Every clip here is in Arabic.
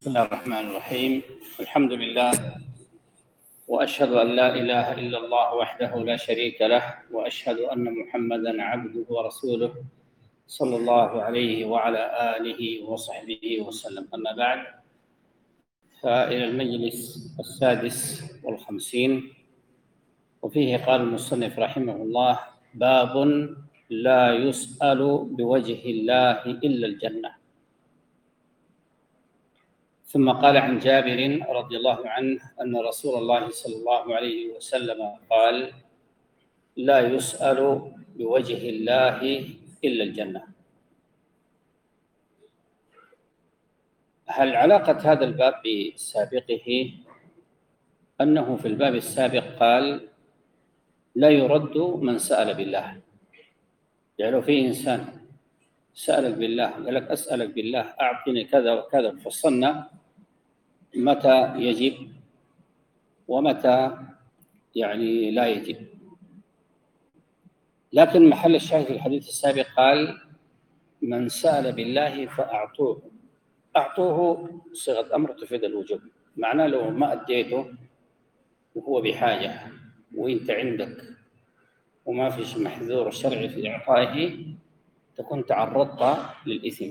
بسم الله الرحمن الرحيم. الحمد لله، وأشهد أن لا إله إلا الله وحده لا شريك له، وأشهد أن محمدًا عبده ورسوله صلى الله عليه وعلى آله وصحبه وسلم. أما بعد، فإلى المجلس السادس والخمسين، وفيه قال المصنف رحمه الله: باب لا يسأل بوجه الله إلا الجنة. ثم قال عن جابر رضي الله عنه أن رسول الله صلى الله عليه وسلم قال: لا يسأل بوجه الله إلا الجنة. هل علاقة هذا الباب بسابقه؟ أنه في الباب السابق قال: لا يرد من سأل بالله. يعني لو في إنسان سألك بالله، قال لك أسألك بالله أعطني كذا وكذا، فصلنا متى يجب ومتى لا يجب. لكن محل الشاهد في الحديث السابق قال: من سأل بالله فأعطوه. أعطوه صيغة أمر تفيد الوجوب، معناه لو ما أديته وهو بحاجة وإنت عندك وما فيش محذور شرعي في إعطائه، تكون تعرضت للإثم.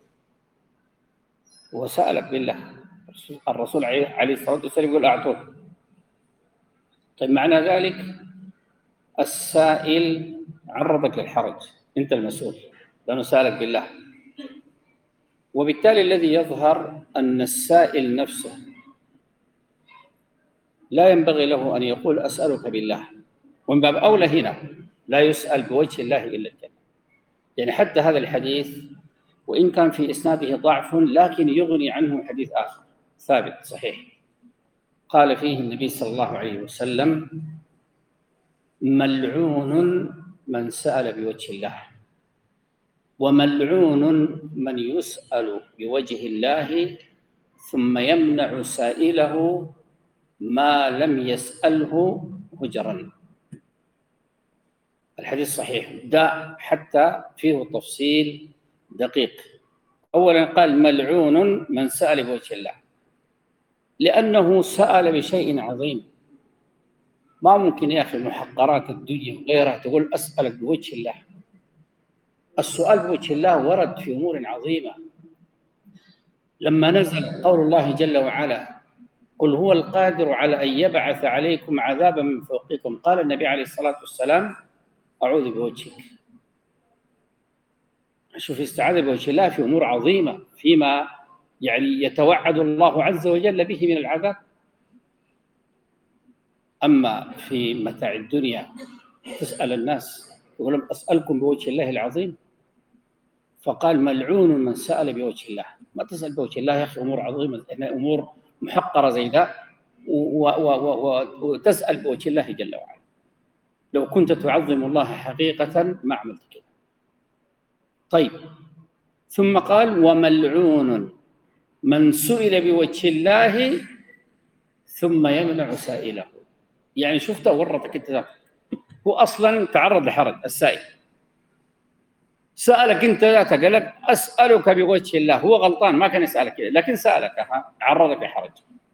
وسألك بالله، الرسول عليه الصلاة والسلام يقول أعطوه. طيب معنى ذلك السائل عرضك للحرج، أنت المسؤول لأنه سألك بالله. وبالتالي الذي يظهر أن السائل نفسه لا ينبغي له أن يقول أسألك بالله، ومن باب أولى هنا لا يسأل بوجه الله إلا الجنة. يعني حتى هذا الحديث وإن كان في إسناده ضعف، لكن يغني عنه حديث آخر ثابت صحيح قال فيه النبي صلى الله عليه وسلم: ملعون من سأل بوجه الله، وملعون من يسأل بوجه الله ثم يمنع سائله ما لم يسأله هجرا. الحديث صحيح، ده حتى فيه تفصيل دقيق. أولا قال: ملعون من سأل بوجه الله، لأنه سأل بشيء عظيم. ما ممكن يا أخي محقرات الدنيا وغيرها تقول أسألك بوجه الله. السؤال بوجه الله ورد في أمور عظيمة. لما نزل قول الله جل وعلا: قل هو القادر على أن يبعث عليكم عذابا من فوقكم، قال النبي عليه الصلاة والسلام: أعوذ بوجهك. شوف، استعاذ بوجه الله في أمور عظيمة، فيما يتوعد الله عز وجل به من العذاب. أما في متاع الدنيا تسأل الناس، يقول لهم أسألكم بوجه الله العظيم. فقال: ملعون من سأل بوجه الله. ما تسأل بوجه الله يا أخي أمور عظيمة، أمور محقرة زي ده، وتسأل بوجه الله جل وعلا. لو كنت تعظم الله حقيقة ما عملت كده. طيب، ثم قال: وملعون من سئل بوجه الله ثم يمنع سائله. يعني شفت ورطك انت، هو اصلا تعرض لحرج. السائل سألك انت ذاتك، قال لك أسألك بوجه الله، هو غلطان ما كان يسألك كده، لكن سألك عرضك لحرج.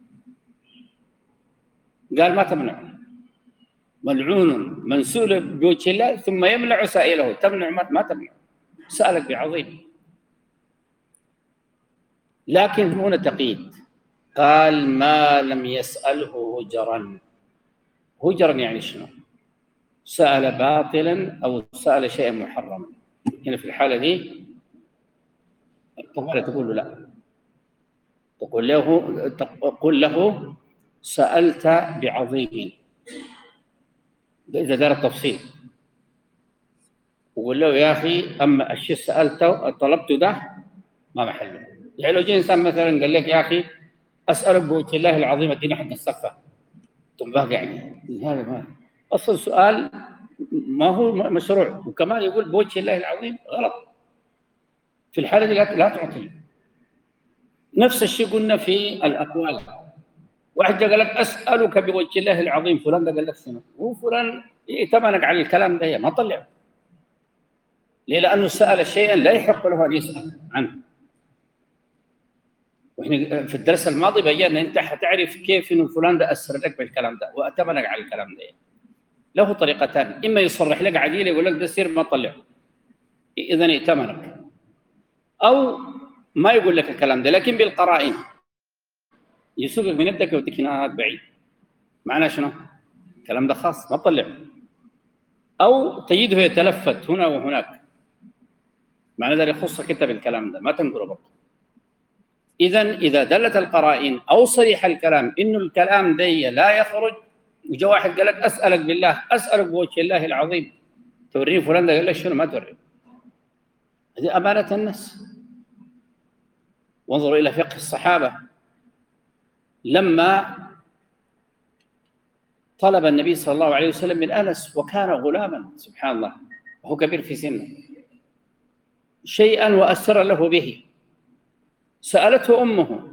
قال: ما تمنع. ملعون من سئل بوجه الله ثم يمنع سائله. تمنع؟ ما تمنع، سألك بعظيم. لكن هنا تقييد، قال: ما لم يسأله هجرا. هجرا يعني شنو؟ سأل باطلا أو سأل شيئا محرما. هنا في الحالة دي تقول له لا، تقول له سألت بعظيم، إذا دار التفصيل. وقول له يا أخي أما الشيء سألته طلبته ده ما محله. يعني لو جاء إنسان مثلا قال لك يا أخي أسألك بوجه الله العظيم اديني حق الصفة، ثم بقى يعني هذا ما أصل سؤال ما هو مشروع، وكمان يقول بوجه الله العظيم غلط. في الحالة دي لا تعطي. نفس الشيء قلنا في الأقوال. واحد قال لك أسألك بوجه الله العظيم، فلان ده قال لك شنو؟ هو فلان ائتمنك على الكلام ده ما طلع. ليه؟ لأنه سأل شيئا لا يحق له أن يسأل عنه. واحنا في الدرس الماضي بينا انت حتعرف كيف انه فلان ده اثر لك بالكلام ده واتمنك على الكلام ده. له طريقتان، اما يصرح لك عديل يقول لك ده سير ما طلع اذا ائتمنك، او ما يقول لك الكلام ده لكن بالقرائن يسوقك من يدك وتكناك بعيد. معناه شنو؟ الكلام ده خاص ما طلع، او تجده يتلفت هنا وهناك، معنى ذلك يخصك انت بالكلام ده ما تنقله برضه. اذا دلت القرائن او صريح الكلام انه الكلام ده لا يخرج، وجاء واحد قال لك اسالك بالله، اسالك بوجه الله العظيم، توريه فلان ده قال لك شنو؟ ما توريه. هذه امانه الناس. وانظروا الى فقه الصحابه لما طلب النبي صلى الله عليه وسلم من انس وكان غلاما سبحان الله وهو كبير في سنه شيئا واسر له به، سالته امه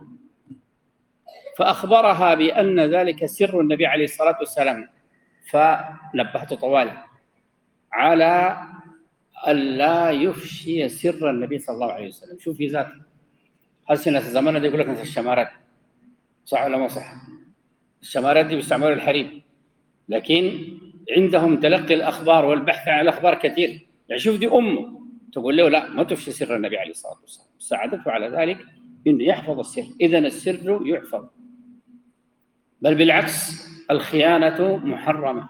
فاخبرها بان ذلك سر النبي عليه الصلاه والسلام، فنبهت طوالي على ألا يفشي سر النبي صلى الله عليه وسلم. شوف في ذاته هسه زماننا دي يقول لك مثل الشمارات، صح ولا ما صح؟ الشمارات دي بيستعملوا الحريم، لكن عندهم تلقي الأخبار والبحث عن الأخبار كثير. يعني شوف دي أمه تقول له لا ما تفشي سر النبي عليه الصلاة والسلام، ساعدته على ذلك إنه يحفظ السر. إذن السر يحفظ، بل بالعكس الخيانة محرمة.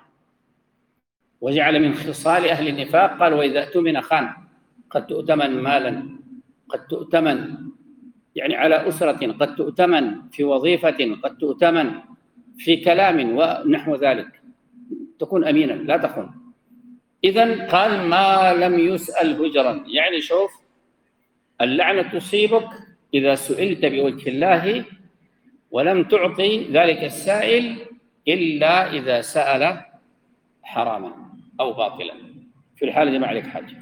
وجعل من خصال أهل النفاق قال وإذا اؤتمن خان. قد تؤتمن مالا، قد تؤتمن يعني على أسرة، قد تؤتمن في وظيفة، قد تؤتمن في كلام ونحو ذلك، تكون أمينا لا تخن. إذن قال ما لم يسأل هجرا، يعني شوف اللعنة تصيبك إذا سئلت بوجه الله ولم تعطي ذلك السائل إلا إذا سأل حراما أو باطلا، في الحالة دي ما عليك حاجة،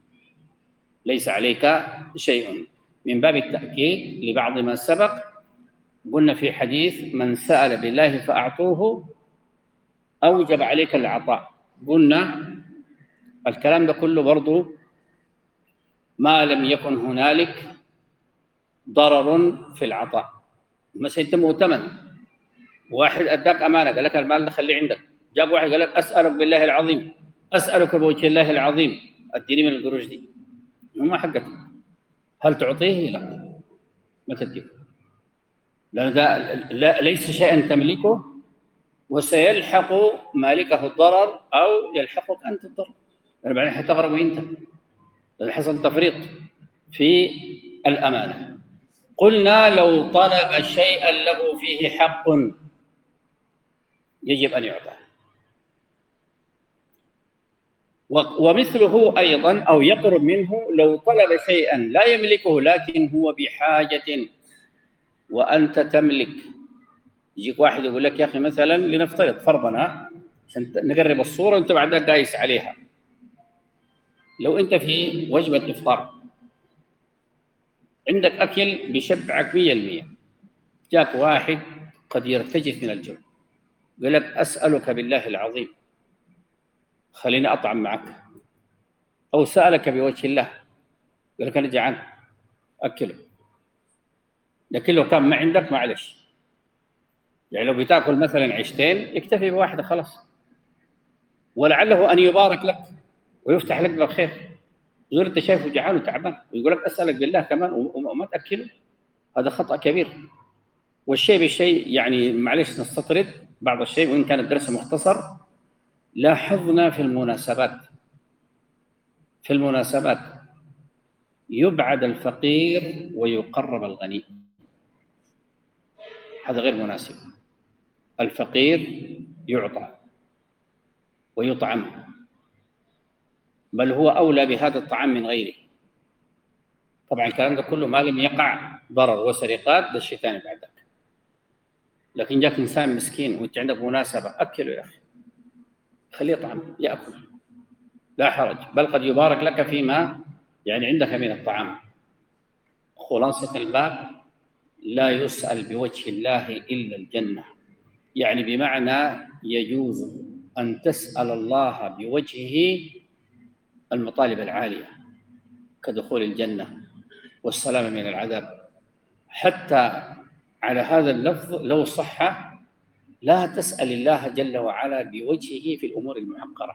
ليس عليك شيء. من باب التأكيد لبعض ما سبق قلنا في حديث من سأل بالله فأعطوه أوجب عليك العطاء، قلنا الكلام ده كله برضو ما لم يكن هنالك ضرر في العطاء. مثلا أنت مؤتمن، واحد أداك أمانة قال لك المال ده خليه عندك، جاب واحد قال لك أسألك بالله العظيم، أسألك بوجه الله العظيم أديني من القروش دي، ما حقتك، هل تعطيه؟ لا ما تديه، لأن ده ليس شيئا تملكه وسيلحق مالكه الضرر أو يلحقك أنت الضرر، يعني بعدين حتغرق أنت، لأن حصل تفريط في الأمانة. قلنا لو طلب شيئا له فيه حق يجب أن يعطى، ومثله أيضا أو يقرب منه لو طلب شيئا لا يملكه لكن هو بحاجة وأنت تملك. يجيك واحد يقول لك يا أخي مثلا لنفترض فرضنا عشان نقرب الصورة وأنت بعدها قايس عليها، لو أنت في وجبة إفطار عندك أكل بيشبعك 100%، جاك واحد قد يرتجف من الجوع قال لك أسألك بالله العظيم خليني أطعم معك، أو سألك بوجه الله قال لك أنا جعان أكله، لكن لو كان ما عندك معلش، يعني لو بتاكل مثلا عيشتين يكتفي بواحدة خلاص، ولعله أن يبارك لك ويفتح لك بالخير، غير أنت شايفه جعان وتعبان ويقول لك أسألك بالله كمان وما تأكله، هذا خطأ كبير. والشيء بالشيء يعني معلش نستطرد بعض الشيء وإن كان الدرس مختصر. لاحظنا في المناسبات يبعد الفقير ويقرب الغني، هذا غير مناسب. الفقير يعطى ويطعم، بل هو أولى بهذا الطعام من غيره. طبعا الكلام ده كله ما لم يقع ضرر وسرقات، ده الشيطان بعدك. لكن جاك إنسان مسكين وأنت عندك مناسبة أكله يا أخي، خليه يطعم يأكل لا حرج، بل قد يبارك لك فيما يعني عندك من الطعام. خلاصة الباب لا يسأل بوجه الله إلا الجنة، يعني بمعنى يجوز أن تسأل الله بوجهه المطالب العالية كدخول الجنة والسلام من العذاب، حتى على هذا اللفظ لو صح لا تسأل الله جل وعلا بوجهه في الأمور المحقرة.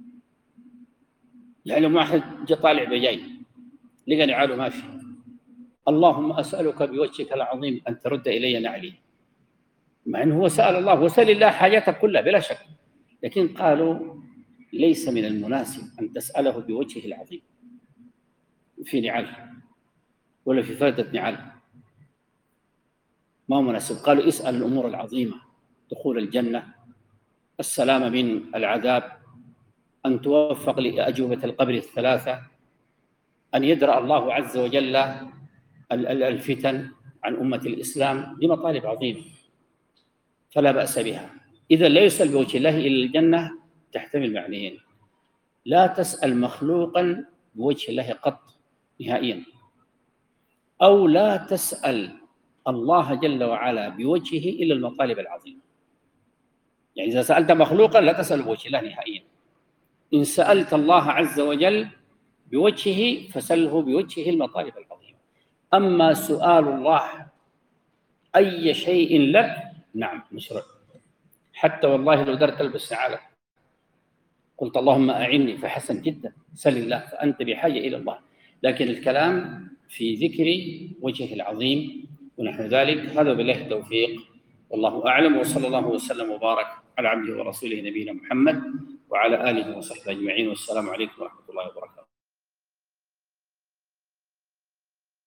يعني لما واحد جاء طالع بجاي لقى نعاله ما في، اللهم أسألك بوجهك العظيم أن ترد إلي نعلي، مع أنه هو سأل الله وسأل الله حاجاته كلها بلا شك، لكن قالوا ليس من المناسب أن تسأله بوجهه العظيم في نعال ولا في فردة نعال، ما هو مناسب. قالوا اسأل الأمور العظيمة، دخول الجنة، السلام من العذاب، أن توفق لأجوبة القبر الثلاثة، أن يدرأ الله عز وجل الفتن عن أمة الإسلام، دي مطالب عظيمة فلا بأس بها. إذا لا يسأل بوجه الله إلى الجنة تحتمل معنيين: لا تسأل مخلوقا بوجه الله قط نهائيا، أو لا تسأل الله جل وعلا بوجهه إلا المطالب العظيمة. يعني إذا سألت مخلوقا لا تسأل بوجه الله نهائيا، إن سألت الله عز وجل بوجهه فسله بوجهه المطالب العظيمة. أما سؤال الله أي شيء لك نعم مشروع، حتى والله لو درت تلبس نعالك قلت اللهم أعني فحسن جدا، سل الله فأنت بحاجة إلى الله، لكن الكلام في ذكر وجهه العظيم ونحو ذلك. هذا بالله التوفيق، والله أعلم، وصلى الله وسلم وبارك على عبده ورسوله نبينا محمد وعلى آله وصحبه أجمعين، والسلام عليكم ورحمة الله وبركاته.